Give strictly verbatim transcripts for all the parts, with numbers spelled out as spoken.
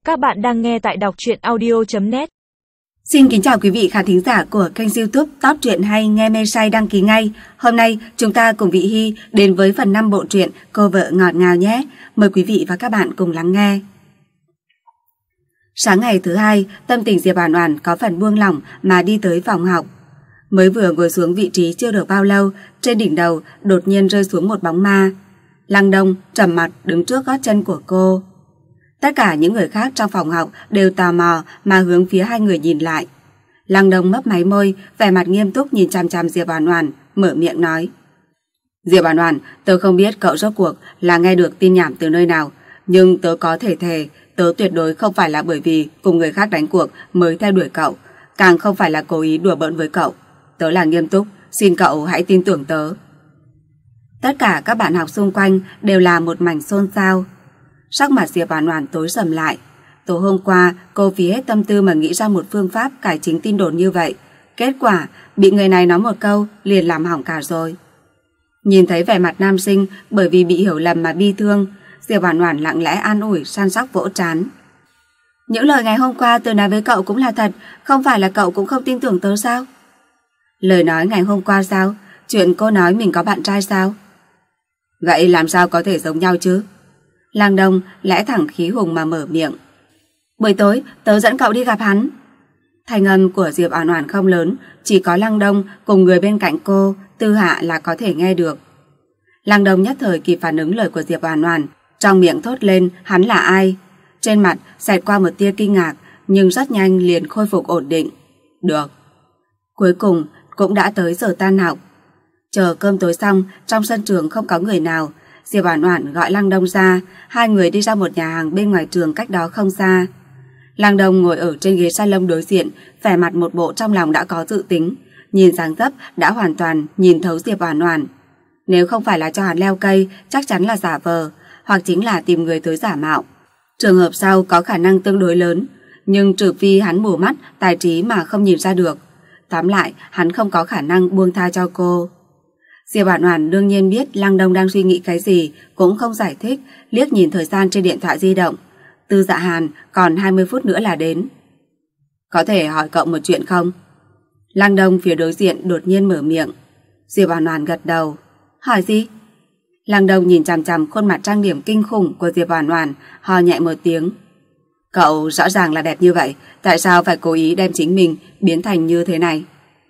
Các bạn đang nghe tại đọc truyện audio chấm net. Xin kính chào quý vị khán thính giả của kênh YouTube Top Truyện Hay Nghe Mê Say đăng ký ngay. Hôm nay chúng ta cùng Vị Hy đến với phần năm bộ truyện Cô Vợ Ngọt Ngào nhé. Mời quý vị và các bạn cùng lắng nghe. Sáng ngày thứ hai, tâm tình Diệp Oản Oản có phần buông lỏng mà đi tới phòng học. Mới vừa ngồi xuống vị trí chưa được bao lâu, trên đỉnh đầu đột nhiên rơi xuống một bóng ma. Lăng Đông trầm mặt đứng trước gót chân của cô. Tất cả những người khác trong phòng học đều tò mò mà hướng phía hai người nhìn lại. Lăng Đông mấp máy môi, vẻ mặt nghiêm túc nhìn chằm chằm Diệp Oản Oản, mở miệng nói: "Diệp Oản Oản, tớ không biết cậu rốt cuộc là nghe được tin nhảm từ nơi nào, nhưng tớ có thể thề, tớ tuyệt đối không phải là bởi vì cùng người khác đánh cuộc mới theo đuổi cậu, càng không phải là cố ý đùa bỡn với cậu. Tớ là nghiêm túc, xin cậu hãy tin tưởng tớ." Tất cả các bạn học xung quanh đều là một mảnh xôn xao. Sắc mặt Diệp Oản Oản tối sầm lại. Tối hôm qua cô phí hết tâm tư mà nghĩ ra một phương pháp cải chính tin đồn như vậy, kết quả bị người này nói một câu liền làm hỏng cả rồi. Nhìn thấy vẻ mặt nam sinh bởi vì bị hiểu lầm mà bi thương, Diệp Oản Oản lặng lẽ an ủi, săn sóc vỗ trán. "Những lời ngày hôm qua tớ nói với cậu cũng là thật, không phải là cậu cũng không tin tưởng tớ sao?" "Lời nói ngày hôm qua sao? Chuyện cô nói mình có bạn trai sao?" "Vậy làm sao có thể giống nhau chứ?" Lăng Đông lẽ thẳng khí hùng mà mở miệng. "Buổi tối tớ dẫn cậu đi gặp hắn." Thanh âm của Diệp Oản Oản không lớn, chỉ có Lăng Đông cùng người bên cạnh cô, Tư Hạ là có thể nghe được. Lăng Đông nhất thời kịp phản ứng lời của Diệp Oản Oản, trong miệng thốt lên hắn là ai. Trên mặt xẹt qua một tia kinh ngạc, nhưng rất nhanh liền khôi phục ổn định. Được. Cuối cùng cũng đã tới giờ tan học. Chờ cơm tối xong, trong sân trường không có người nào. Diệp Oản Oản gọi Lăng Đông ra, hai người đi ra một nhà hàng bên ngoài trường cách đó không xa. Lăng Đông ngồi ở trên ghế salon đối diện, vẻ mặt một bộ trong lòng đã có dự tính, nhìn dáng dấp đã hoàn toàn nhìn thấu Diệp Oản Oản. Nếu không phải là cho hắn leo cây, chắc chắn là giả vờ, hoặc chính là tìm người tới giả mạo. Trường hợp sau có khả năng tương đối lớn, nhưng trừ phi hắn mù mắt, tài trí mà không nhìn ra được. Tóm lại, hắn không có khả năng buông tha cho cô. Diệp Oản Oản đương nhiên biết Lăng Đông đang suy nghĩ cái gì, cũng không giải thích, liếc nhìn thời gian trên điện thoại di động. Tư Dạ Hàn còn hai mươi phút nữa là đến. "Có thể hỏi cậu một chuyện không?" Lăng Đông phía đối diện đột nhiên mở miệng. Diệp Oản Oản gật đầu. "Hỏi gì?" Lăng Đông nhìn chằm chằm khuôn mặt trang điểm kinh khủng của Diệp Oản Oản, ho nhẹ một tiếng. "Cậu rõ ràng là đẹp như vậy, tại sao phải cố ý đem chính mình biến thành như thế này?"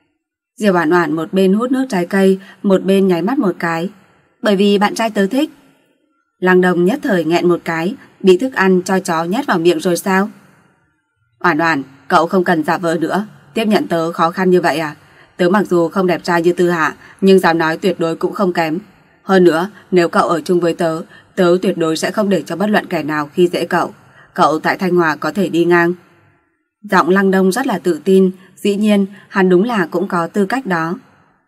Diệp Oản Oản một bên hút nước trái cây, một bên nháy mắt một cái. "Bởi vì bạn trai tớ thích." Lăng Đông nhất thời nghẹn một cái, bị thức ăn cho chó nhét vào miệng rồi sao? "Oản Oản, cậu không cần giả vờ nữa, tiếp nhận tớ khó khăn như vậy à? Tớ mặc dù không đẹp trai như Tư Hạ, nhưng dám nói tuyệt đối cũng không kém. Hơn nữa, nếu cậu ở chung với tớ, tớ tuyệt đối sẽ không để cho bất luận kẻ nào khi dễ cậu. Cậu tại Thanh Hòa có thể đi ngang." Giọng Lăng Đông rất là tự tin, dĩ nhiên hắn đúng là cũng có tư cách đó.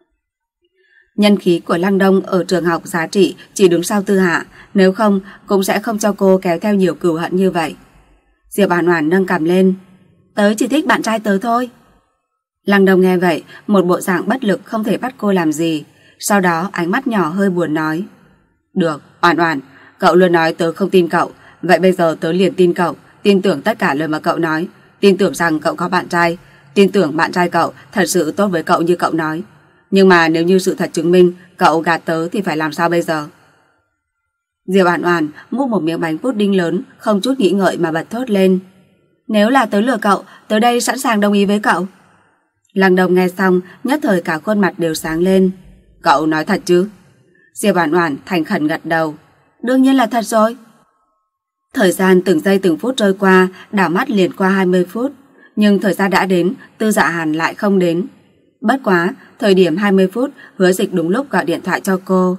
Nhân khí của Lăng Đông ở trường học giá trị chỉ đứng sau Tư Hạ, nếu không cũng sẽ không cho cô kéo theo nhiều cừu hận như vậy. Diệp Oản Oản nâng cằm lên. "Tớ chỉ thích bạn trai tớ thôi." Lăng Đông nghe vậy, một bộ dạng bất lực không thể bắt cô làm gì, sau đó ánh mắt nhỏ hơi buồn nói: "Được, Oản Oản, cậu luôn nói tớ không tin cậu, vậy bây giờ tớ liền tin cậu, tin tưởng tất cả lời mà cậu nói, tin tưởng rằng cậu có bạn trai, tin tưởng bạn trai cậu thật sự tốt với cậu như cậu nói. Nhưng mà nếu như sự thật chứng minh cậu gạt tớ thì phải làm sao bây giờ?" Diệp Oản Oản múc một miếng bánh pudding lớn, không chút nghĩ ngợi mà bật thốt lên. "Nếu là tớ lừa cậu, tớ đây sẵn sàng đồng ý với cậu." Lăng Đông nghe xong, nhất thời cả khuôn mặt đều sáng lên. "Cậu nói thật chứ?" Diệp Oản Oản thành khẩn gật đầu. "Đương nhiên là thật rồi." Thời gian từng giây từng phút trôi qua, đảo mắt liền qua hai mươi phút, nhưng thời gian đã đến, Tư Dạ Hàn lại không đến. Bất quá, thời điểm hai mươi phút, Hứa Dịch đúng lúc gọi điện thoại cho cô.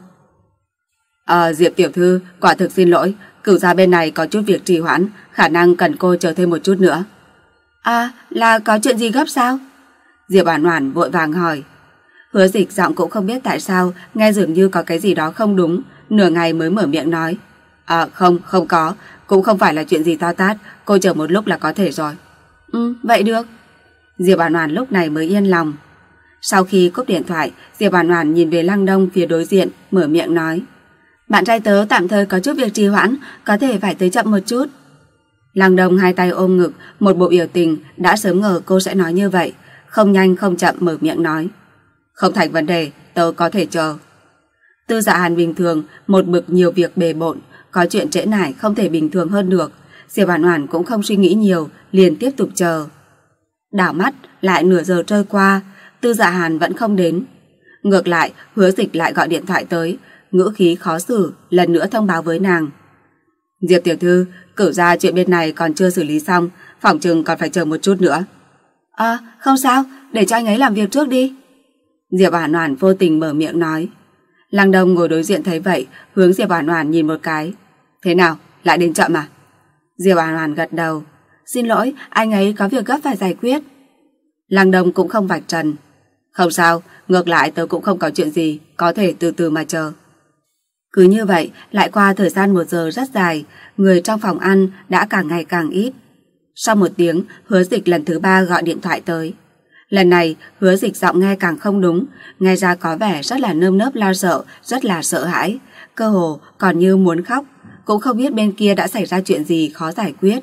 Ờ, Diệp tiểu thư, quả thực xin lỗi, cửu gia bên này có chút việc trì hoãn, khả năng cần cô chờ thêm một chút nữa." "À, là có chuyện gì gấp sao?" Diệp Oản Oản vội vàng hỏi. Hứa Dịch giọng cũng không biết tại sao, nghe dường như có cái gì đó không đúng, nửa ngày mới mở miệng nói. "À không, không có, cũng không phải là chuyện gì to tát, cô chờ một lúc là có thể rồi." "Ừ, vậy được." Diệp Oản Oản lúc này mới yên lòng. Sau khi cúp điện thoại, Diệp Oản Oản nhìn về Lăng Đông phía đối diện, mở miệng nói: "Bạn trai tớ tạm thời có chút việc trì hoãn, có thể phải tới chậm một chút." Lăng Đông hai tay ôm ngực, một bộ biểu tình đã sớm ngờ cô sẽ nói như vậy, không nhanh không chậm mở miệng nói. Không thành vấn đề, tớ có thể chờ. Tư Dạ Hàn bình thường một mực nhiều việc bề bộn, có chuyện trễ nải không thể bình thường hơn được. Diệp Oản Oản cũng không suy nghĩ nhiều, liền tiếp tục chờ. Đảo mắt lại nửa giờ trôi qua, Tư Dạ Hàn vẫn không đến. Ngược lại, Hứa Dịch lại gọi điện thoại tới, ngữ khí khó xử, lần nữa thông báo với nàng. Diệp tiểu thư, Cửu gia chuyện bên này còn chưa xử lý xong, phỏng chừng còn phải chờ một chút nữa. À, không sao, để cho anh ấy làm việc trước đi. Diệp Oản Oản vô tình mở miệng nói. Lăng Đông ngồi đối diện thấy vậy, hướng Diệp Oản Oản nhìn một cái. Thế nào, lại đến chậm à? Diệp Oản Oản gật đầu. Xin lỗi, anh ấy có việc gấp phải giải quyết. Lăng Đông cũng không vạch trần. Không sao, ngược lại tớ cũng không có chuyện gì, có thể từ từ mà chờ. Cứ như vậy, lại qua thời gian một giờ rất dài, người trong phòng ăn đã càng ngày càng ít. Sau một tiếng, Hứa Dịch lần thứ ba gọi điện thoại tới. Lần này, Hứa Dịch giọng nghe càng không đúng, nghe ra có vẻ rất là nơm nớp lo sợ, rất là sợ hãi, cơ hồ còn như muốn khóc, cũng không biết bên kia đã xảy ra chuyện gì khó giải quyết.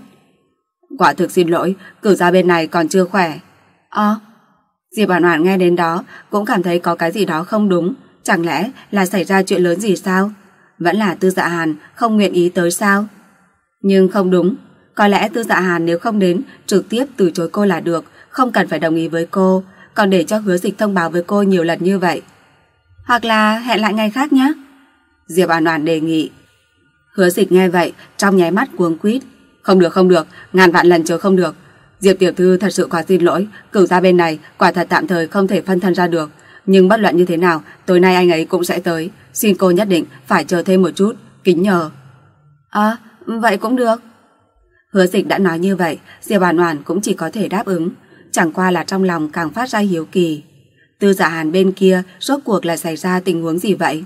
Quả thực xin lỗi, Cửu gia bên này còn chưa khỏe. Ờ, Diệp Oản Oản nghe đến đó cũng cảm thấy có cái gì đó không đúng, chẳng lẽ là xảy ra chuyện lớn gì sao? Vẫn là Tư Dạ Hàn không nguyện ý tới sao? Nhưng không đúng, có lẽ Tư Dạ Hàn nếu không đến, trực tiếp từ chối cô là được, không cần phải đồng ý với cô, còn để cho Hứa Dịch thông báo với cô nhiều lần như vậy. Hoặc là hẹn lại ngày khác nhé. Diệp Oản Oản đề nghị. Hứa Dịch nghe vậy, trong nháy mắt cuống quýt. Không được không được, ngàn vạn lần chờ không được. Diệp tiểu thư thật sự quá xin lỗi, Cửu gia bên này quả thật tạm thời không thể phân thân ra được, nhưng bất luận như thế nào, tối nay anh ấy cũng sẽ tới, xin cô nhất định phải chờ thêm một chút, kính nhờ. À, vậy cũng được. Hứa Dịch đã nói như vậy, Diệp Oản Oản cũng chỉ có thể đáp ứng, chẳng qua là trong lòng càng phát ra hiếu kỳ. Tư Dạ Hàn bên kia rốt cuộc là xảy ra tình huống gì vậy?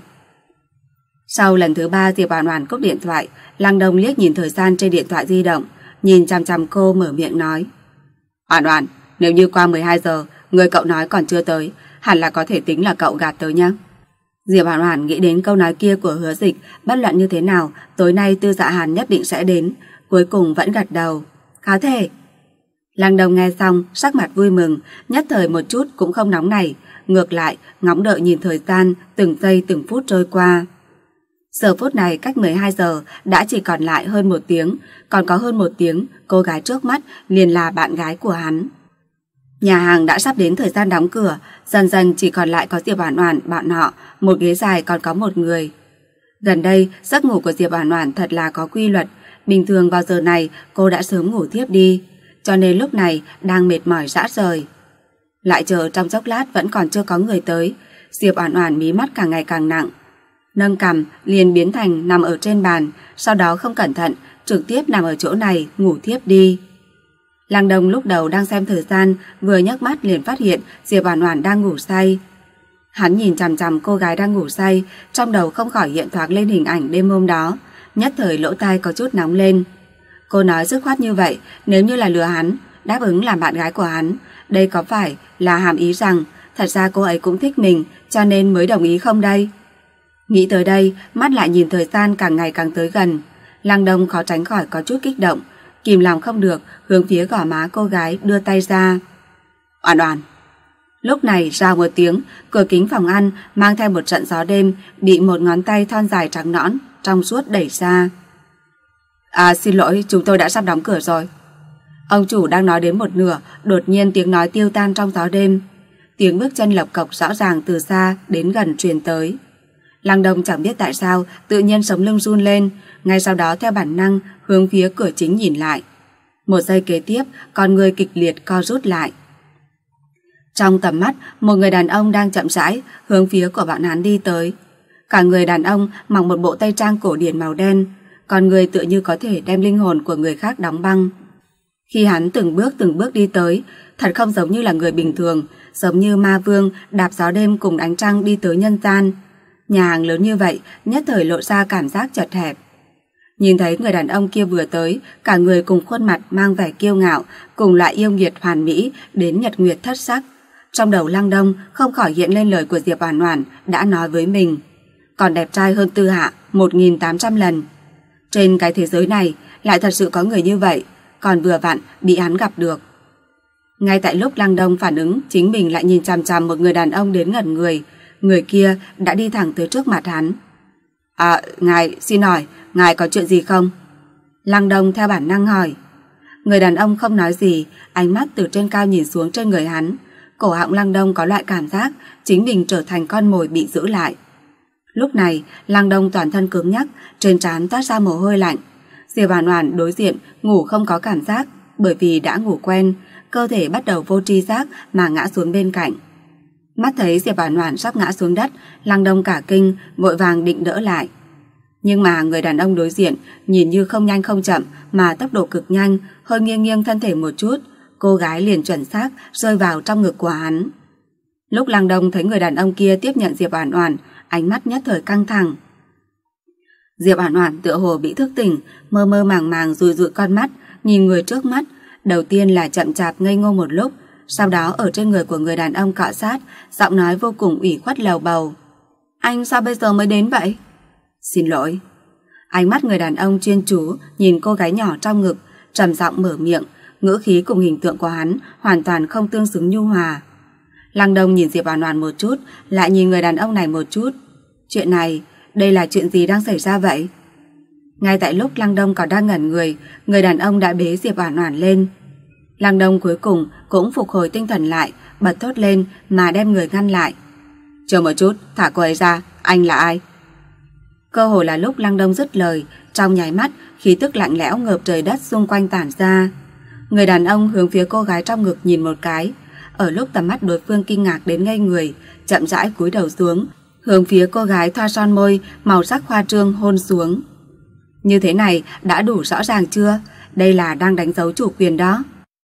Sau lần thứ ba Diệp Oản Oản cúp điện thoại, Lăng Đông liếc nhìn thời gian trên điện thoại di động, nhìn chằm chằm cô mở miệng nói. Oản Oản, nếu như qua mười hai giờ, người cậu nói còn chưa tới, hẳn là có thể tính là cậu gạt tới nhá. Diệp Oản Oản nghĩ đến câu nói kia của Hứa Dịch, bất luận như thế nào, tối nay Tư Dạ Hàn nhất định sẽ đến, cuối cùng vẫn gật đầu. Có thể. Lăng Đông nghe xong, sắc mặt vui mừng, nhất thời một chút cũng không nóng nảy, ngược lại ngóng đợi nhìn thời gian từng giây từng phút trôi qua. Giờ phút này cách mười hai giờ đã chỉ còn lại hơn một tiếng, còn có hơn một tiếng, cô gái trước mắt liền là bạn gái của hắn. Nhà hàng đã sắp đến thời gian đóng cửa, dần dần chỉ còn lại có Diệp Oản Oản bọn họ, một ghế dài còn có một người. Gần đây, giấc ngủ của Diệp Oản Oản thật là có quy luật, bình thường vào giờ này cô đã sớm ngủ thiếp đi, cho nên lúc này đang mệt mỏi rã rời. Lại chờ trong chốc lát vẫn còn chưa có người tới, Diệp Oản Oản mí mắt càng ngày càng nặng. Nâng cằm liền biến thành nằm ở trên bàn, sau đó không cẩn thận trực tiếp nằm ở chỗ này ngủ thiếp đi. Lăng Đông lúc đầu đang xem thời gian, vừa nhấc mắt liền phát hiện Diệp Oản Oản đang ngủ say. Hắn nhìn chằm chằm cô gái đang ngủ say, trong đầu không khỏi hiện thoáng lên hình ảnh đêm hôm đó, nhất thời lỗ tai có chút nóng lên. Cô nói dứt khoát như vậy, nếu như là lừa hắn, đáp ứng làm bạn gái của hắn, đây có phải là hàm ý rằng thật ra cô ấy cũng thích mình, cho nên mới đồng ý không đây? Nghĩ tới đây, mắt lại nhìn thời gian càng ngày càng tới gần. Lăng Đông khó tránh khỏi có chút kích động, kìm lòng không được, hướng phía gò má cô gái đưa tay ra. Oản Oản. Lúc này ra một tiếng, cửa kính phòng ăn mang theo một trận gió đêm bị một ngón tay thon dài trắng nõn, trong suốt đẩy ra. À xin lỗi, chúng tôi đã sắp đóng cửa rồi. Ông chủ đang nói đến một nửa, đột nhiên tiếng nói tiêu tan trong gió đêm. Tiếng bước chân lộc cộc rõ ràng từ xa đến gần truyền tới. Lăng Đông chẳng biết tại sao tự nhiên sống lưng run lên, ngay sau đó theo bản năng hướng phía cửa chính nhìn lại. Một giây kế tiếp, con người kịch liệt co rút lại. Trong tầm mắt, một người đàn ông đang chậm rãi hướng phía của bọn hắn đi tới. Cả người đàn ông mặc một bộ tây trang cổ điển màu đen, con người tựa như có thể đem linh hồn của người khác đóng băng. Khi hắn từng bước từng bước đi tới, thật không giống như là người bình thường, giống như ma vương đạp gió đêm cùng ánh trăng đi tới nhân gian. Nhà hàng lớn như vậy, nhất thời lộ ra cảm giác chật hẹp. Nhìn thấy người đàn ông kia vừa tới, cả người cùng khuôn mặt mang vẻ kiêu ngạo, cùng loại yêu nghiệt hoàn mỹ đến nhật nguyệt thất sắc. Trong đầu Lăng Đông không khỏi hiện lên lời của Diệp Oản Oản đã nói với mình. Còn đẹp trai hơn Tư Hạ một nghìn tám trăm lần. Trên cái thế giới này lại thật sự có người như vậy, còn vừa vặn bị hắn gặp được. Ngay tại lúc Lăng Đông phản ứng, chính mình lại nhìn chằm chằm một người đàn ông đến ngẩn người. Người kia đã đi thẳng tới trước mặt hắn. À, ngài, xin hỏi, ngài có chuyện gì không? Lăng Đông theo bản năng hỏi. Người đàn ông không nói gì, ánh mắt từ trên cao nhìn xuống trên người hắn. Cổ họng Lăng Đông có loại cảm giác chính mình trở thành con mồi bị giữ lại. Lúc này, Lăng Đông toàn thân cứng nhắc, trên trán toát ra mồ hôi lạnh. Diệp Oản Oản đối diện ngủ không có cảm giác, bởi vì đã ngủ quen, cơ thể bắt đầu vô tri giác mà ngã xuống bên cạnh. Mắt thấy Diệp Oản Oản sắp ngã xuống đất, Lăng Đông cả kinh, vội vàng định đỡ lại. Nhưng mà người đàn ông đối diện nhìn như không nhanh không chậm mà tốc độ cực nhanh, hơi nghiêng nghiêng thân thể một chút, cô gái liền chuẩn xác rơi vào trong ngực của hắn. Lúc Lăng Đông thấy người đàn ông kia tiếp nhận Diệp Oản Oản, ánh mắt nhất thời căng thẳng. Diệp Oản Oản tựa hồ bị thức tỉnh, mơ mơ màng màng dụi dụi con mắt, nhìn người trước mắt, đầu tiên là chậm chạp ngây ngô một lúc, sau đó ở trên người của người đàn ông cọ sát, giọng nói vô cùng ủy khuất lầu bầu. Anh sao bây giờ mới đến vậy? Xin lỗi. Ánh mắt người đàn ông chuyên chú nhìn cô gái nhỏ trong ngực, trầm giọng mở miệng, ngữ khí cùng hình tượng của hắn hoàn toàn không tương xứng nhu hòa. Lăng Đông nhìn Diệp Oản Oản một chút, lại nhìn người đàn ông này một chút. Chuyện này, đây là chuyện gì đang xảy ra vậy? Ngay tại lúc Lăng Đông còn đang ngẩn người, người đàn ông đã bế Diệp Oản Oản lên. Lăng Đông cuối cùng cũng phục hồi tinh thần lại, bật thốt lên mà đem người ngăn lại. Chờ một chút, thả cô ấy ra, anh là ai? Cơ hồ là lúc Lăng Đông dứt lời, trong nháy mắt, khí tức lạnh lẽo ngợp trời đất xung quanh tản ra. Người đàn ông hướng phía cô gái trong ngực nhìn một cái, ở lúc tầm mắt đối phương kinh ngạc đến ngây người, chậm rãi cúi đầu xuống, hướng phía cô gái thoa son môi màu sắc khoa trương hôn xuống. Như thế này đã đủ rõ ràng chưa? Đây là đang đánh dấu chủ quyền đó.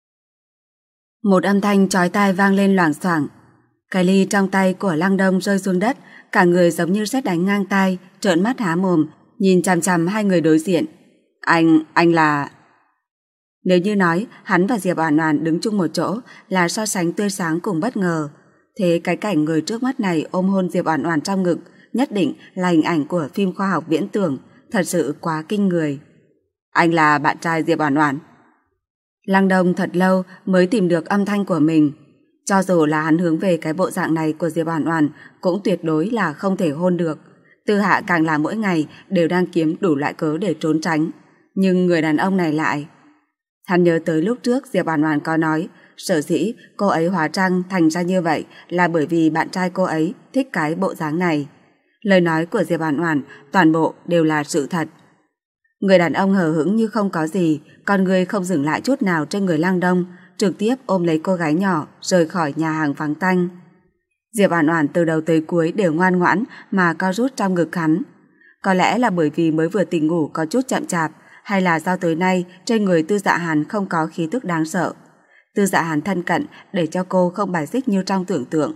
Một âm thanh chói tai vang lên loảng xoảng. Cái ly trong tay của Lăng Đông rơi xuống đất, cả người giống như sét đánh ngang tai, trợn mắt há mồm, nhìn chằm chằm hai người đối diện. Anh, anh là... Nếu như nói hắn và Diệp Oản Oản đứng chung một chỗ là so sánh tươi sáng cùng bất ngờ, thế cái cảnh người trước mắt này ôm hôn Diệp Oản Oản trong ngực nhất định là hình ảnh của phim khoa học viễn tưởng, thật sự quá kinh người. Anh là bạn trai Diệp Oản Oản. Lăng Đông thật lâu mới tìm được âm thanh của mình. Cho dù là hắn hướng về cái bộ dạng này của Diệp Oản Oản cũng tuyệt đối là không thể hôn được. Tư Hạ càng là mỗi ngày đều đang kiếm đủ loại cớ để trốn tránh. Nhưng người đàn ông này lại... Hắn nhớ tới lúc trước Diệp Oản Oản có nói, sở dĩ cô ấy hóa trang thành ra như vậy là bởi vì bạn trai cô ấy thích cái bộ dáng này. Lời nói của Diệp Oản Oản toàn bộ đều là sự thật. Người đàn ông hờ hững như không có gì, con người không dừng lại chút nào trên người Lăng Đông, trực tiếp ôm lấy cô gái nhỏ rời khỏi nhà hàng vắng tanh. Diệp Oản Oản từ đầu tới cuối đều ngoan ngoãn mà co rút trong ngực hắn. Có lẽ là bởi vì mới vừa tỉnh ngủ có chút chậm chạp, hay là do tới nay trên người Tư Dạ Hàn không có khí tức đáng sợ. Tư Dạ Hàn thân cận để cho cô không bài xích như trong tưởng tượng.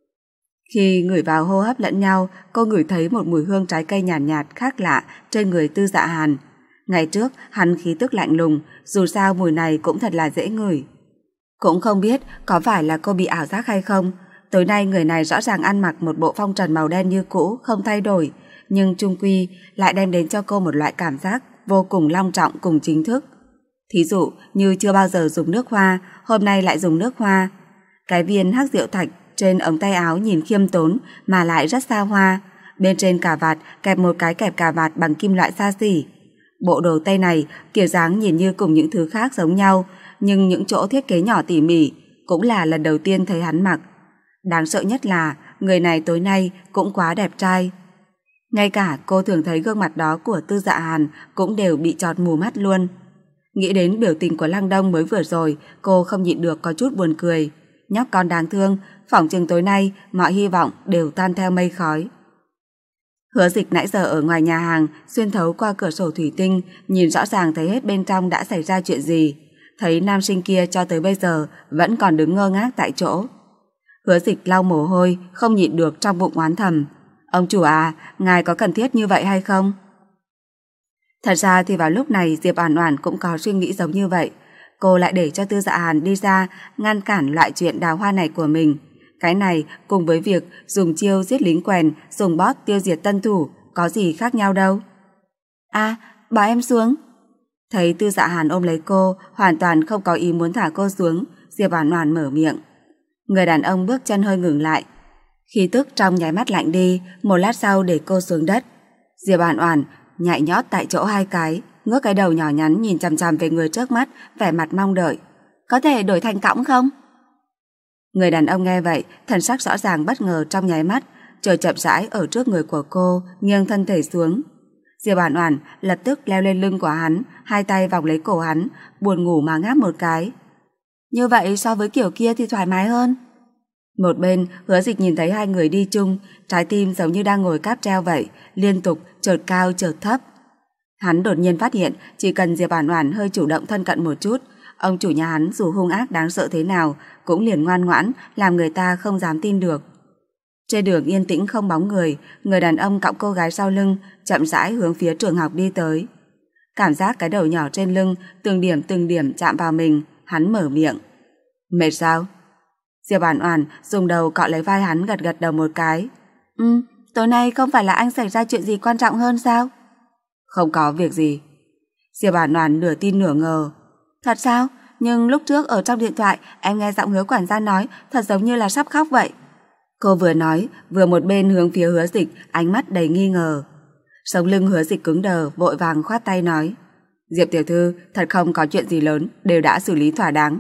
Khi ngửi vào hô hấp lẫn nhau, cô ngửi thấy một mùi hương trái cây nhàn nhạt, nhạt khác lạ trên người Tư Dạ Hàn. Ngày trước hắn khí tức lạnh lùng, dù sao mùi này cũng thật là dễ ngửi. Cũng không biết có phải là cô bị ảo giác hay không. Tối nay người này rõ ràng ăn mặc một bộ phong trần màu đen như cũ, không thay đổi, nhưng chung quy lại đem đến cho cô một loại cảm giác vô cùng long trọng cùng chính thức. Thí dụ như chưa bao giờ dùng nước hoa, hôm nay lại dùng nước hoa. Cái viên hắc diệu thạch trên ống tay áo nhìn khiêm tốn mà lại rất xa hoa. Bên trên cà vạt kẹp một cái kẹp cà vạt bằng kim loại xa xỉ. Bộ đồ tây này kiểu dáng nhìn như cùng những thứ khác giống nhau, nhưng những chỗ thiết kế nhỏ tỉ mỉ cũng là lần đầu tiên thấy hắn mặc. Đáng sợ nhất là người này tối nay cũng quá đẹp trai. Ngay cả cô thường thấy gương mặt đó của Tư Dạ Hàn cũng đều bị chọt mù mắt luôn. Nghĩ đến biểu tình của Lăng Đông mới vừa rồi, cô không nhịn được có chút buồn cười. Nhóc con đáng thương, phỏng chừng tối nay mọi hy vọng đều tan theo mây khói. Hứa Dịch nãy giờ ở ngoài nhà hàng, xuyên thấu qua cửa sổ thủy tinh, nhìn rõ ràng thấy hết bên trong đã xảy ra chuyện gì. Thấy nam sinh kia cho tới bây giờ vẫn còn đứng ngơ ngác tại chỗ. Hứa Dịch lau mồ hôi, không nhịn được trong bụng oán thầm. Ông chủ à, ngài có cần thiết như vậy hay không? Thật ra thì vào lúc này Diệp Oản Oản cũng có suy nghĩ giống như vậy. Cô lại để cho Tư Dạ Hàn đi ra ngăn cản loại chuyện đào hoa này của mình. Cái này cùng với việc dùng chiêu giết lính quèn, dùng bot tiêu diệt tân thủ có gì khác nhau đâu. À, bảo em xuống. Thấy Tư Dạ Hàn ôm lấy cô, hoàn toàn không có ý muốn thả cô xuống, Diệp Oản Oản mở miệng. Người đàn ông bước chân hơi ngừng lại. Khí tức trong nháy mắt lạnh đi, một lát sau để cô xuống đất. Diệp Oản Oản nhảy nhót tại chỗ hai cái, ngước cái đầu nhỏ nhắn nhìn chằm chằm về người trước mắt, vẻ mặt mong đợi. Có thể đổi thành cõng không? Người đàn ông nghe vậy, thần sắc rõ ràng bất ngờ trong nháy mắt, chợt chậm rãi ở trước người của cô, nghiêng thân thể xuống. Diệp Oản Oản lập tức leo lên lưng của hắn, hai tay vòng lấy cổ hắn, buồn ngủ mà ngáp một cái. Như vậy so với kiểu kia thì thoải mái hơn. Một bên, Hứa Dịch nhìn thấy hai người đi chung, trái tim giống như đang ngồi cáp treo vậy, liên tục chợt cao chợt thấp. Hắn đột nhiên phát hiện, chỉ cần Diệp Oản Oản hơi chủ động thân cận một chút, ông chủ nhà hắn dù hung ác đáng sợ thế nào cũng liền ngoan ngoãn, làm người ta không dám tin được. Trên đường yên tĩnh không bóng người, người đàn ông cõng cô gái sau lưng, chậm rãi hướng phía trường học đi tới. Cảm giác cái đầu nhỏ trên lưng từng điểm từng điểm chạm vào mình, hắn mở miệng. Mệt sao? Diệp Oản Oản dùng đầu cọ lấy vai hắn, gật gật đầu một cái. Ừ, tối nay không phải là anh xảy ra chuyện gì quan trọng hơn sao? Không có việc gì. Diệp Oản Oản nửa tin nửa ngờ. Thật sao? Nhưng lúc trước ở trong điện thoại em nghe giọng Hứa quản gia nói thật giống như là sắp khóc vậy. Cô vừa nói, vừa một bên hướng phía Hứa Dịch, ánh mắt đầy nghi ngờ. Sống lưng Hứa Dịch cứng đờ, vội vàng khoát tay nói. Diệp tiểu thư, thật không có chuyện gì lớn, đều đã xử lý thỏa đáng.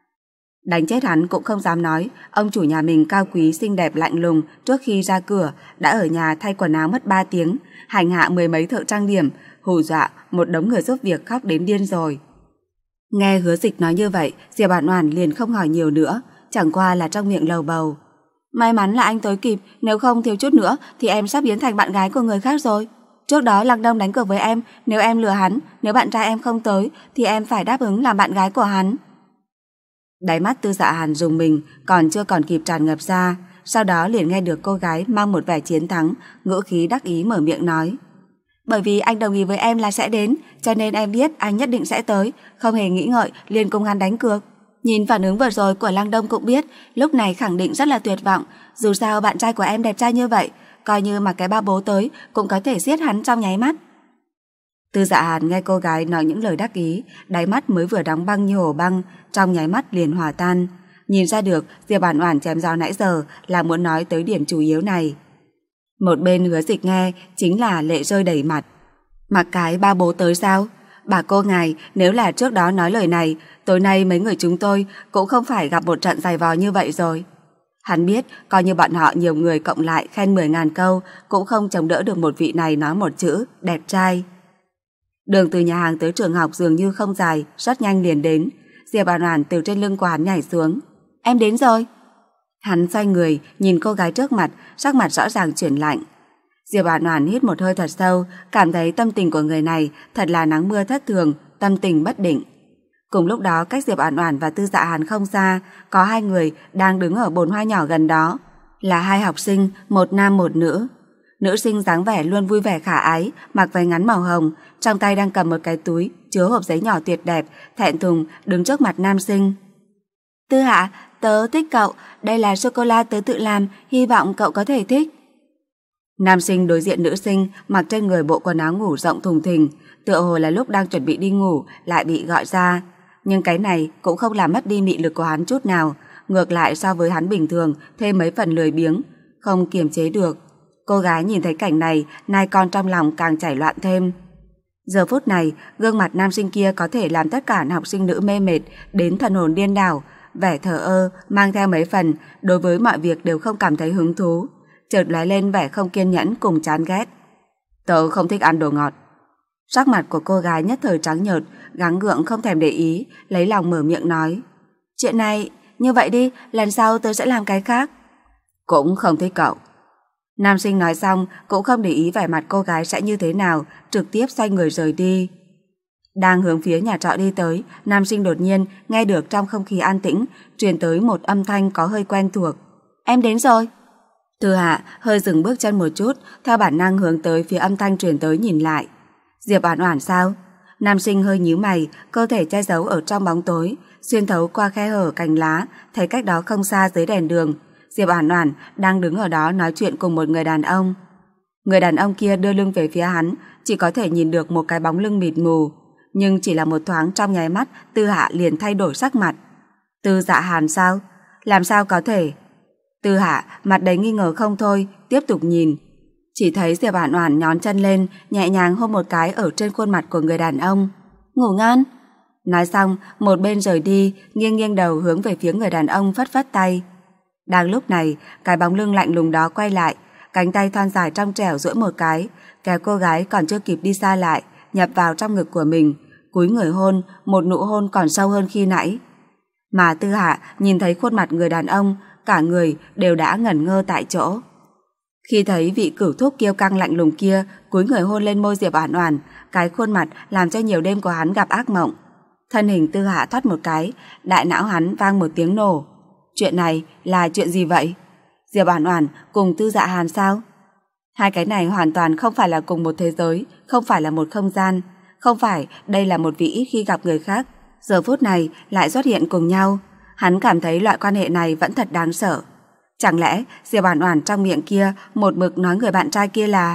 Đánh chết hắn cũng không dám nói, ông chủ nhà mình cao quý xinh đẹp lạnh lùng trước khi ra cửa đã ở nhà thay quần áo mất ba tiếng, hành hạ mười mấy thợ trang điểm, hù dọa một đống người giúp việc khóc đến điên rồi. Nghe Hứa Dịch nói như vậy, Diệp Oản Oản liền không hỏi nhiều nữa, chẳng qua là trong miệng lầu bầu. May mắn là anh tới kịp, nếu không thiếu chút nữa thì em sắp biến thành bạn gái của người khác rồi. Trước đó Lăng Đông đánh cược với em, nếu em lừa hắn, nếu bạn trai em không tới thì em phải đáp ứng làm bạn gái của hắn. Đáy mắt Tư Dạ Hàn rùng mình, còn chưa còn kịp tràn ngập ra, sau đó liền nghe được cô gái mang một vẻ chiến thắng, ngữ khí đắc ý mở miệng nói. Bởi vì anh đồng ý với em là sẽ đến, cho nên em biết anh nhất định sẽ tới, không hề nghĩ ngợi liền cùng hắn đánh cược. Nhìn phản ứng vừa rồi của Lăng Đông cũng biết, lúc này khẳng định rất là tuyệt vọng, dù sao bạn trai của em đẹp trai như vậy, coi như mà cái ba bố tới cũng có thể giết hắn trong nháy mắt. Tư Dạ Hàn nghe cô gái nói những lời đắc ý, đáy mắt mới vừa đóng băng như hồ băng, trong nháy mắt liền hòa tan. Nhìn ra được Diệp Oản Oản chém gió nãy giờ là muốn nói tới điểm chủ yếu này. Một bên Hứa Dịch nghe chính là lệ rơi đầy mặt. Mặc cái ba bố tới sao? Bà cô ngài, nếu là trước đó nói lời này, tối nay mấy người chúng tôi cũng không phải gặp một trận giày vò như vậy rồi. Hắn biết, coi như bọn họ nhiều người cộng lại khen mười ngàn câu, cũng không chống đỡ được một vị này nói một chữ, đẹp trai. Đường từ nhà hàng tới trường học dường như không dài, rất nhanh liền đến. Diệp Oản Oản từ trên lưng của hắn nhảy xuống. Em đến rồi. Hắn xoay người, nhìn cô gái trước mặt, sắc mặt rõ ràng chuyển lạnh. Diệp Oản Oản hít một hơi thật sâu, cảm thấy tâm tình của người này thật là nắng mưa thất thường, tâm tình bất định. Cùng lúc đó, cách Diệp Oản Oản và Tư Dạ Hàn không xa, có hai người đang đứng ở bồn hoa nhỏ gần đó, là hai học sinh, một nam một nữ. Nữ sinh dáng vẻ luôn vui vẻ khả ái, mặc váy ngắn màu hồng, trong tay đang cầm một cái túi chứa hộp giấy nhỏ tuyệt đẹp, thẹn thùng đứng trước mặt nam sinh. Tư Hạ, tớ thích cậu, đây là sô-cô-la tớ tự làm, hy vọng cậu có thể thích. Nam sinh đối diện nữ sinh mặc trên người bộ quần áo ngủ rộng thùng thình, tựa hồ là lúc đang chuẩn bị đi ngủ lại bị gọi ra. Nhưng cái này cũng không làm mất đi mị lực của hắn chút nào, ngược lại so với hắn bình thường thêm mấy phần lười biếng, không kiềm chế được. Cô gái nhìn thấy cảnh này, nai con trong lòng càng chảy loạn thêm. Giờ phút này, gương mặt nam sinh kia có thể làm tất cả học sinh nữ mê mệt đến thần hồn điên đảo, vẻ thờ ơ mang theo mấy phần đối với mọi việc đều không cảm thấy hứng thú, chợt lóe lên vẻ không kiên nhẫn cùng chán ghét. Tớ không thích ăn đồ ngọt. Sắc mặt của cô gái nhất thời trắng nhợt, gắng gượng không thèm để ý, lấy lòng mở miệng nói. Chuyện này, như vậy đi, lần sau tớ sẽ làm cái khác. Cũng không thích cậu. Nam sinh nói xong cũng không để ý vẻ mặt cô gái sẽ như thế nào, trực tiếp xoay người rời đi. Đang hướng phía nhà trọ đi tới, nam sinh đột nhiên nghe được trong không khí an tĩnh truyền tới một âm thanh có hơi quen thuộc. Em đến rồi. Tư Hạ hơi dừng bước chân một chút, theo bản năng hướng tới phía âm thanh truyền tới nhìn lại. Diệp Oản Oản sao? Nam sinh hơi nhíu mày, cơ thể che giấu ở trong bóng tối, xuyên thấu qua khe hở cành lá, thấy cách đó không xa dưới đèn đường, Diệp Oản Oản đang đứng ở đó nói chuyện cùng một người đàn ông. Người đàn ông kia đưa lưng về phía hắn, chỉ có thể nhìn được một cái bóng lưng mịt mù. Nhưng chỉ là một thoáng trong nháy mắt, Tư Hạ liền thay đổi sắc mặt. Tư Dạ Hàn sao? Làm sao có thể? Tư Hạ mặt đầy nghi ngờ không thôi, tiếp tục nhìn. Chỉ thấy Diệp Oản Oản nhón chân lên, nhẹ nhàng hôn một cái ở trên khuôn mặt của người đàn ông. Ngủ ngon. Nói xong, một bên rời đi, nghiêng nghiêng đầu hướng về phía người đàn ông phất phất tay. Đang lúc này, cái bóng lưng lạnh lùng đó quay lại, cánh tay thon dài trong trẻo duỗi một cái, kéo cô gái còn chưa kịp đi xa lại, nhập vào trong ngực của mình, cúi người hôn, một nụ hôn còn sâu hơn khi nãy. Mà Tư Hạ nhìn thấy khuôn mặt người đàn ông, cả người đều đã ngẩn ngơ tại chỗ. Khi thấy vị cửu thúc kiêu căng lạnh lùng kia cúi người hôn lên môi Diệp Oản Oản, cái khuôn mặt làm cho nhiều đêm của hắn gặp ác mộng. Thân hình Tư Hạ thoát một cái, đại não hắn vang một tiếng nổ. Chuyện này là chuyện gì vậy? Diệp Oản Oản cùng Tư Dạ Hàn sao? Hai cái này hoàn toàn không phải là cùng một thế giới, không phải là một không gian, không phải đây là một vị ít khi gặp người khác, giờ phút này lại xuất hiện cùng nhau. Hắn cảm thấy loại quan hệ này vẫn thật đáng sợ. Chẳng lẽ Diệp Oản Oản trong miệng kia một mực nói người bạn trai kia là...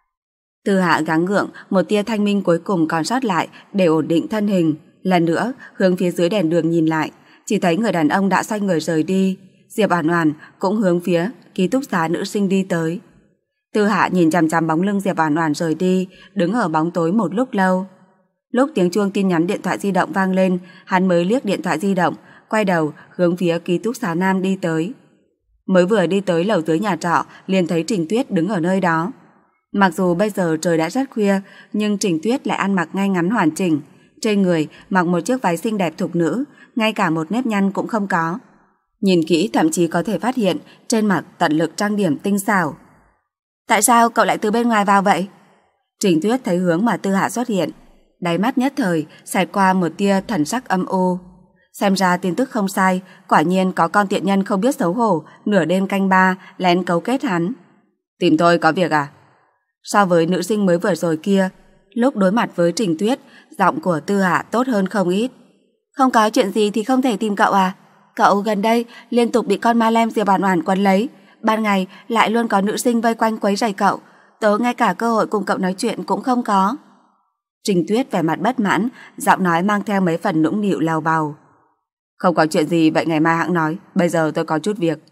Tư Hạ gắng gượng, một tia thanh minh cuối cùng còn sót lại để ổn định thân hình, lần nữa hướng phía dưới đèn đường nhìn lại, chỉ thấy người đàn ông đã xoay người rời đi. Diệp Oản Oản cũng hướng phía ký túc xá nữ sinh đi tới. Tư Hạ nhìn chằm chằm bóng lưng Diệp Oản Oản rời đi, đứng ở bóng tối một lúc lâu. Lúc tiếng chuông tin nhắn điện thoại di động vang lên, hắn mới liếc điện thoại di động, quay đầu hướng phía ký túc xá nam đi tới. Mới vừa đi tới lầu dưới nhà trọ, liền thấy Trình Tuyết đứng ở nơi đó. Mặc dù bây giờ trời đã rất khuya, nhưng Trình Tuyết lại ăn mặc ngay ngắn hoàn chỉnh, trên người mặc một chiếc váy xinh đẹp thục nữ, ngay cả một nếp nhăn cũng không có. Nhìn kỹ thậm chí có thể phát hiện trên mặt tận lực trang điểm tinh xảo. Tại sao cậu lại từ bên ngoài vào vậy? Trình Tuyết thấy hướng mà Tư Hạ xuất hiện, đáy mắt nhất thời xẹt qua một tia thần sắc âm u. Xem ra tin tức không sai, quả nhiên có con tiện nhân không biết xấu hổ, nửa đêm canh ba lén cấu kết hắn. Tìm tôi có việc à? So với nữ sinh mới vừa rồi kia, lúc đối mặt với Trình Tuyết, giọng của Tư Hạ tốt hơn không ít. Không có chuyện gì thì không thể tìm cậu à? Cậu gần đây liên tục bị con ma lem Diệp Oản Oản quấn lấy, ban ngày lại luôn có nữ sinh vây quanh quấy rầy cậu, tớ ngay cả cơ hội cùng cậu nói chuyện cũng không có. Trình Tuyết vẻ mặt bất mãn, giọng nói mang theo mấy phần nũng nịu lào bào. Không có chuyện gì vậy ngày mai hãng nói, bây giờ tôi có chút việc.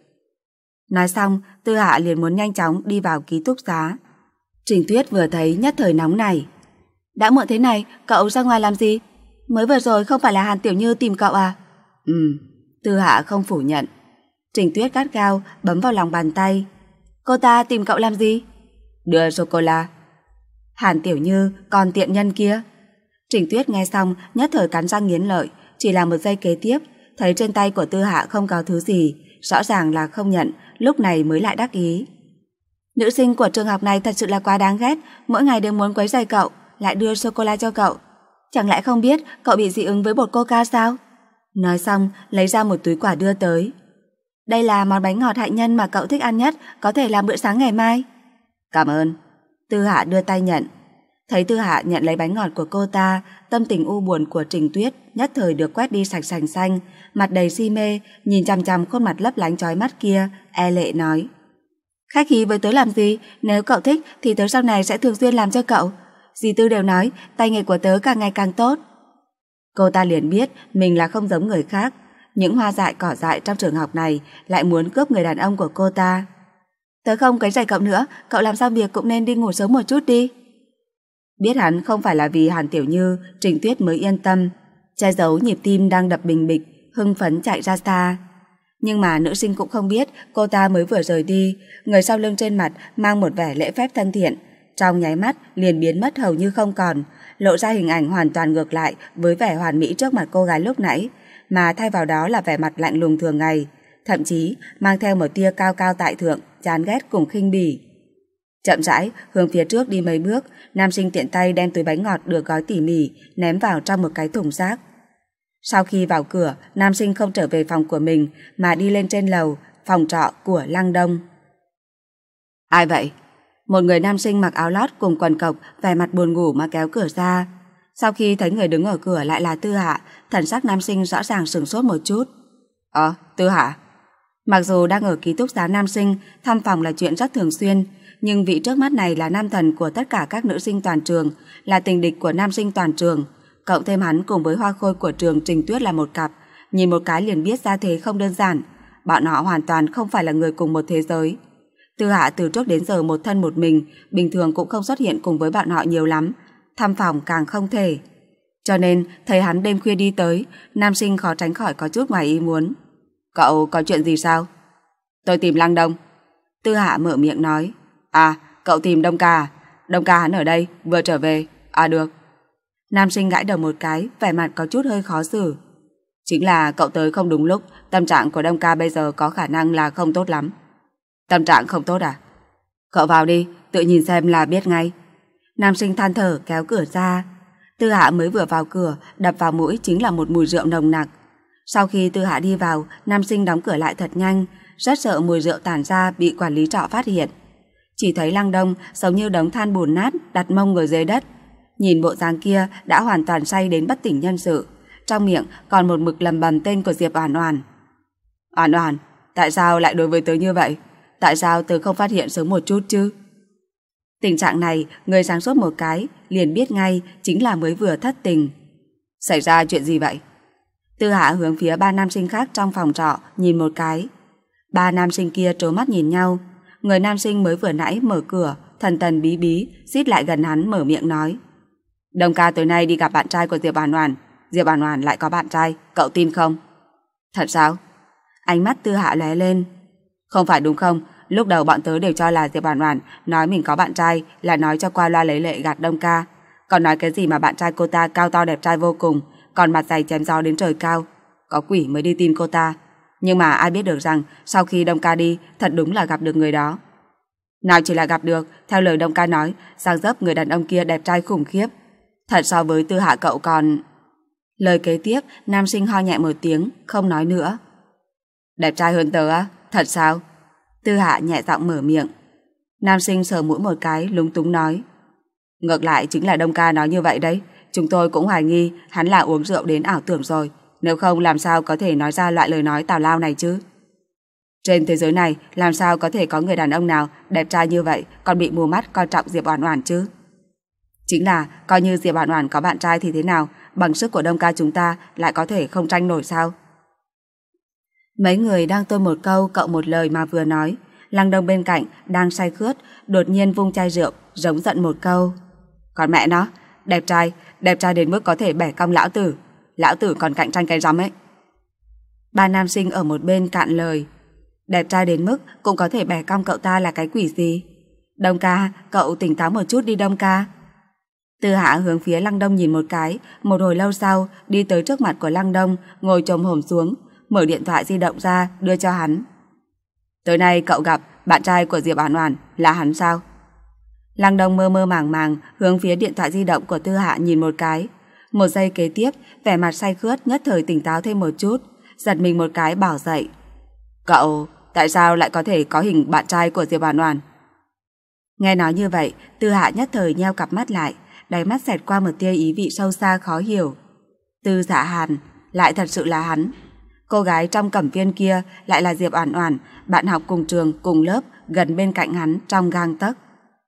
Nói xong, Tư Hạ liền muốn nhanh chóng đi vào ký túc xá. Trình Tuyết vừa thấy nhất thời nóng này. Đã muộn thế này, cậu ra ngoài làm gì? Mới vừa rồi không phải là Hàn Tiểu Như tìm cậu à? Ừ, Tư Hạ không phủ nhận. Trình Tuyết gắt gao bấm vào lòng bàn tay. Cô ta tìm cậu làm gì? Đưa sô-cô-la. Hàn Tiểu Như, còn tiện nhân kia. Trình Tuyết nghe xong nhất thời cắn răng nghiến lợi, chỉ là một giây kế tiếp, thấy trên tay của Tư Hạ không có thứ gì, rõ ràng là không nhận, lúc này mới lại đắc ý. Nữ sinh của trường học này thật sự là quá đáng ghét, mỗi ngày đều muốn quấy rầy cậu, lại đưa sô-cô-la cho cậu. Chẳng lẽ không biết cậu bị dị ứng với bột coca sao? Nói xong, lấy ra một túi quả đưa tới. Đây là món bánh ngọt hạnh nhân mà cậu thích ăn nhất, có thể làm bữa sáng ngày mai. Cảm ơn. Tư Hạ đưa tay nhận. Thấy Tư Hạ nhận lấy bánh ngọt của cô ta, tâm tình u buồn của Trình Tuyết nhất thời được quét đi sạch sành xanh, mặt đầy si mê, nhìn chằm chằm khuôn mặt lấp lánh chói mắt kia, e lệ nói. Khách khí với tớ làm gì, nếu cậu thích thì tớ sau này sẽ thường xuyên làm cho cậu. Dì Tư đều nói tay nghề của tớ càng ngày càng tốt. Cô ta liền biết mình là không giống người khác, những hoa dại cỏ dại trong trường học này lại muốn cướp người đàn ông của cô ta. Tớ không quấy rầy cậu nữa, cậu làm xong việc cũng nên đi ngủ sớm một chút đi. Biết hắn không phải là vì Hàn Tiểu Như, Trình Tuyết mới yên tâm, che giấu nhịp tim đang đập bình bịch, hưng phấn chạy ra xa. Nhưng mà nữ sinh cũng không biết cô ta mới vừa rời đi, người sau lưng trên mặt mang một vẻ lễ phép thân thiện, trong nháy mắt liền biến mất hầu như không còn, lộ ra hình ảnh hoàn toàn ngược lại với vẻ hoàn mỹ trước mặt cô gái lúc nãy, mà thay vào đó là vẻ mặt lạnh lùng thường ngày, thậm chí mang theo một tia cao cao tại thượng, chán ghét cùng khinh bỉ. Chậm rãi hướng phía trước đi mấy bước, nam sinh tiện tay đem túi bánh ngọt được gói tỉ mỉ ném vào trong một cái thùng rác. Sau khi vào cửa, nam sinh không trở về phòng của mình mà đi lên trên lầu, phòng trọ của Lăng Đông. Ai vậy? Một người nam sinh mặc áo lót cùng quần cộc, vẻ mặt buồn ngủ mà kéo cửa ra. Sau khi thấy người đứng ở cửa lại là Tư Hạ, thần sắc nam sinh rõ ràng sửng sốt một chút. Ờ, Tư Hạ. Mặc dù đang ở ký túc xá nam sinh, thăm phòng là chuyện rất thường xuyên, nhưng vị trước mắt này là nam thần của tất cả các nữ sinh toàn trường, là tình địch của nam sinh toàn trường. Cộng thêm hắn cùng với hoa khôi của trường Trình Tuyết là một cặp, nhìn một cái liền biết ra thế không đơn giản. Bọn họ hoàn toàn không phải là người cùng một thế giới. Tư Hạ từ trước đến giờ một thân một mình, bình thường cũng không xuất hiện cùng với bọn họ nhiều lắm, thăm phòng càng không thể. Cho nên thấy hắn đêm khuya đi tới, nam sinh khó tránh khỏi có chút ngoài ý muốn. Cậu có chuyện gì sao? Tôi tìm Lăng Đông. Tư Hạ mở miệng nói. À, cậu tìm Đông ca à? Đông ca hắn ở đây, vừa trở về. À được. Nam sinh gãi đầu một cái, vẻ mặt có chút hơi khó xử. Chính là cậu tới không đúng lúc, tâm trạng của Đông ca bây giờ có khả năng là không tốt lắm. Tâm trạng không tốt à? Cậu vào đi, tự nhìn xem là biết ngay. Nam sinh than thở kéo cửa ra. Tư Hạ mới vừa vào cửa, đập vào mũi chính là một mùi rượu nồng nặc. Sau khi Tư Hạ đi vào, nam sinh đóng cửa lại thật nhanh, rất sợ mùi rượu tản ra bị quản lý trọ phát hiện. Chỉ thấy Lăng Đông giống như đống than bùn nát đặt mông ngồi dưới đất. Nhìn bộ dáng kia đã hoàn toàn say đến bất tỉnh nhân sự, trong miệng còn một mực lầm bầm tên của Diệp Oản Oản. Oản Oản, tại sao lại đối với tớ như vậy? Tại sao tớ không phát hiện sớm một chút chứ? Tình trạng này, người sáng suốt một cái liền biết ngay chính là mới vừa thất tình. Xảy ra chuyện gì vậy? Tư Hạ hướng phía ba nam sinh khác trong phòng trọ nhìn một cái. Ba nam sinh kia trố mắt nhìn nhau. Người nam sinh mới vừa nãy mở cửa, thần thần bí bí xít lại gần hắn mở miệng nói. Đông ca tối nay đi gặp bạn trai của Diệp Oản Oản. Diệp Oản Oản lại có bạn trai, cậu tin không? Thật sao? Ánh mắt Tư Hạ lóe lên. Không phải đúng không? Lúc đầu bọn tớ đều cho là Diệp Oản Oản nói mình có bạn trai là nói cho qua loa lấy lệ gạt Đông ca. Còn nói cái gì mà bạn trai cô ta cao to đẹp trai vô cùng, còn mặt dày chém gió đến trời cao. Có quỷ mới đi tin cô ta. Nhưng mà ai biết được rằng sau khi Đông ca đi, thật đúng là gặp được người đó. Nào chỉ là gặp được, theo lời Đông ca nói, dáng dấp người đàn ông kia đẹp trai khủng khiếp. Thật so với Tư Hạ cậu còn... Lời kế tiếp, nam sinh ho nhẹ một tiếng, không nói nữa. Đẹp trai hơn tớ á? Thật sao? Tư Hạ nhẹ giọng mở miệng. Nam sinh sờ mũi một cái, lúng túng nói. Ngược lại chính là Đông ca nói như vậy đấy. Chúng tôi cũng hoài nghi hắn là uống rượu đến ảo tưởng rồi. Nếu không làm sao có thể nói ra loại lời nói tào lao này chứ? Trên thế giới này làm sao có thể có người đàn ông nào đẹp trai như vậy còn bị mù mắt coi trọng Diệp Oản Oản chứ? Chính là coi như Diệp Oản Oản có bạn trai thì thế nào, bằng sức của Đông ca chúng ta lại có thể không tranh nổi sao? Mấy người đang tôi một câu cậu một lời mà vừa nói, Lăng Đông bên cạnh đang say khướt, đột nhiên vung chai rượu, giống giận một câu. Còn mẹ nó, đẹp trai, đẹp trai đến mức có thể bẻ cong lão tử, lão tử còn cạnh tranh cái rắm ấy. Ba nam sinh ở một bên cạn lời. Đẹp trai đến mức cũng có thể bẻ cong cậu ta là cái quỷ gì? Đông ca, cậu tỉnh táo một chút đi Đông ca. Tư Hạ hướng phía Lăng Đông nhìn một cái, một hồi lâu sau đi tới trước mặt của Lăng Đông, ngồi chồm hổm xuống, mở điện thoại di động ra đưa cho hắn. Tối nay cậu gặp bạn trai của Diệp Oản Oản là hắn sao? Lăng Đông mơ mơ màng màng hướng phía điện thoại di động của Tư Hạ nhìn một cái. Một giây kế tiếp, vẻ mặt say khướt nhất thời tỉnh táo thêm một chút, giật mình một cái bảo dậy. Cậu, tại sao lại có thể có hình bạn trai của Diệp Oản Oản? Nghe nói như vậy, Tư Hạ nhất thời nheo cặp mắt lại, đáy mắt xẹt qua một tia ý vị sâu xa khó hiểu. Tư Dạ Hàn, lại thật sự là hắn. Cô gái trong cẩm viên kia lại là Diệp Oản Oản, bạn học cùng trường, cùng lớp, gần bên cạnh hắn trong gang tấc.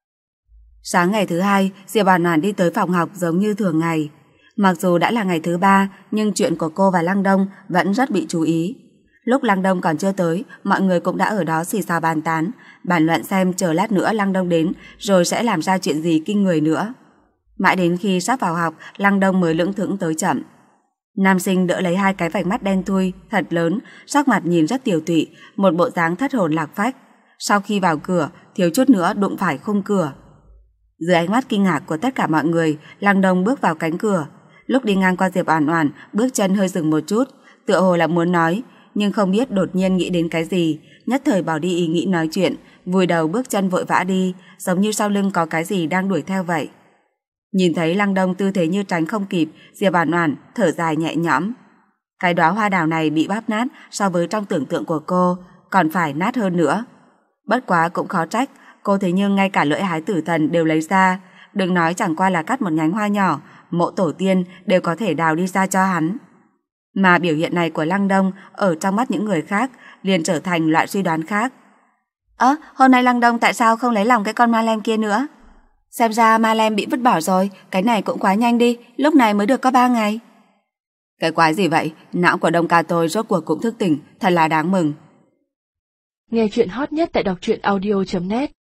Sáng ngày thứ hai, Diệp Oản Oản đi tới phòng học giống như thường ngày. Mặc dù đã là ngày thứ ba, nhưng chuyện của cô và Lăng Đông vẫn rất bị chú ý. Lúc Lăng Đông còn chưa tới, mọi người cũng đã ở đó xì xào bàn tán, bàn luận xem chờ lát nữa Lăng Đông đến rồi sẽ làm ra chuyện gì kinh người nữa. Mãi đến khi sắp vào học, Lăng Đông mới lững thững tới chậm. Nam sinh đỡ lấy hai cái vành mắt đen thui, thật lớn, sắc mặt nhìn rất tiều tụy, một bộ dáng thất hồn lạc phách. Sau khi vào cửa, thiếu chút nữa đụng phải khung cửa. Dưới ánh mắt kinh ngạc của tất cả mọi người, Lăng Đông bước vào cánh cửa. Lúc đi ngang qua Diệp Oản Oản, bước chân hơi dừng một chút, tựa hồ là muốn nói, nhưng không biết đột nhiên nghĩ đến cái gì, nhất thời bỏ đi ý nghĩ nói chuyện, vùi đầu bước chân vội vã đi, giống như sau lưng có cái gì đang đuổi theo vậy. Nhìn thấy Lăng Đông tư thế như tránh không kịp, Diệp Oản Oản thở dài nhẹ nhõm. Cái đóa hoa đào này bị bóp nát so với trong tưởng tượng của cô, còn phải nát hơn nữa. Bất quá cũng khó trách, cô thế nhưng ngay cả lưỡi hái tử thần đều lấy ra, đừng nói chẳng qua là cắt một nhánh hoa nhỏ, mộ tổ tiên đều có thể đào đi ra cho hắn. Mà biểu hiện này của Lăng Đông ở trong mắt những người khác liền trở thành loại suy đoán khác. Ơ, hôm nay Lăng Đông tại sao không lấy lòng cái con ma lem kia nữa? Xem ra Ma Lem bị vứt bỏ rồi, cái này cũng quá nhanh đi, lúc này mới được có ba ngày. Cái quái gì vậy, não của Đông Ca tôi rốt cuộc cũng thức tỉnh, thật là đáng mừng. Nghe chuyện hot nhất tại đọc truyện audio chấm net.